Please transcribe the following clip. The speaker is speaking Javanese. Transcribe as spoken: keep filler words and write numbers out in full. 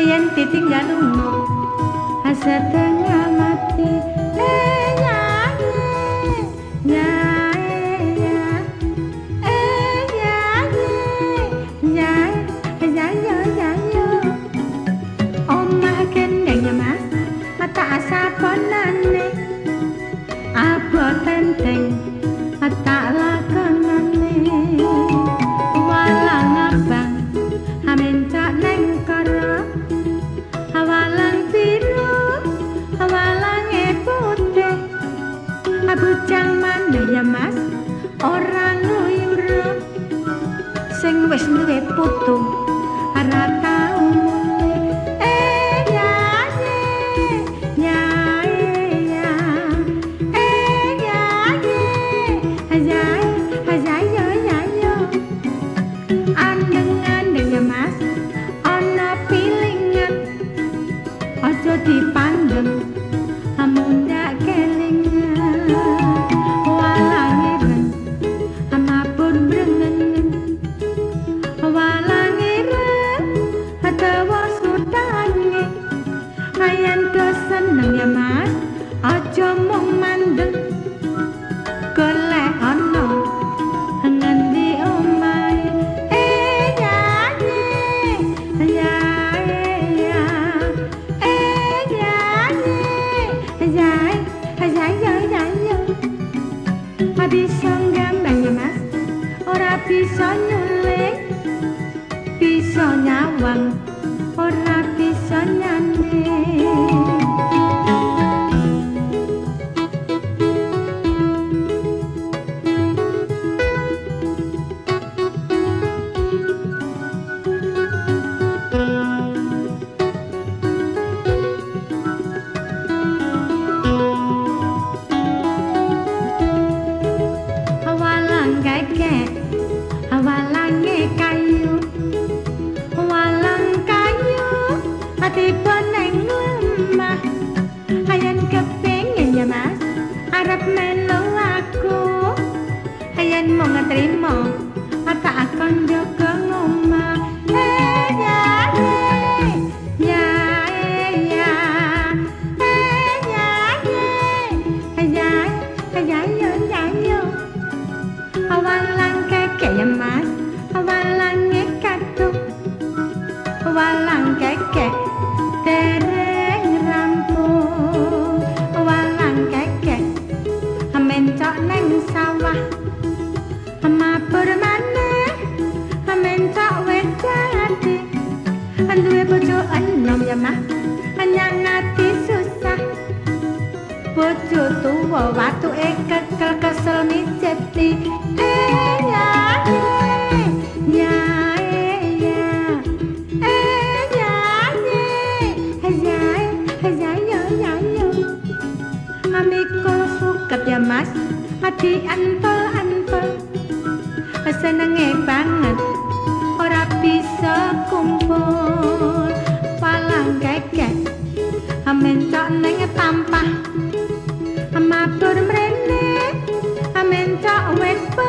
yen ditinggal lunga setengah mati eh ya ya ya eh ya ya ya ya ya ya omah kendeng mas mata asa ponane abot tenteng tak lakonane walang abang amen tak neng karo awalang biru awalang putih abujang mana ya mas orang nguyur sing wis duwe putu ora tau eh ya ya ya eh ya ya ya ya ya ya andeng-andeng ya mas ana pilingan aja dipandeng amundak kelingan walang ireng amapun brengen walang ireng adawa sudange ayan do seneng ya mas aja mung mandeng golek ana ngendi omahe eh ya ya ya eh ya ya ya ya ya ya bisa gambang ya mas ora bisa nyulik bisa nyawang ora bisa nyanding awalang kakek awalange kayu walang kayu ati neng lemah ayan kepengin ya mas arep melu aku ayan mau ngetrimo tak akan jaga ngomah eh ya ya ya eh ya ya ya ya ya ya awalang kakek ya mas awalang katuk walang kakek dereng rampung walang kakek mencok neng sawah mabur maneh mencok wedadi duwe bojo enom ya mas nyang ati susah bojo tuwa watuke kekel kesel mijeti eh ya ya ya eh ya ya ya ya ya ya amikul suket ya mas adi antol-antol senenge banget ora bisa kumpul walang kakek mencok neng tampah mabur mrene mencok wet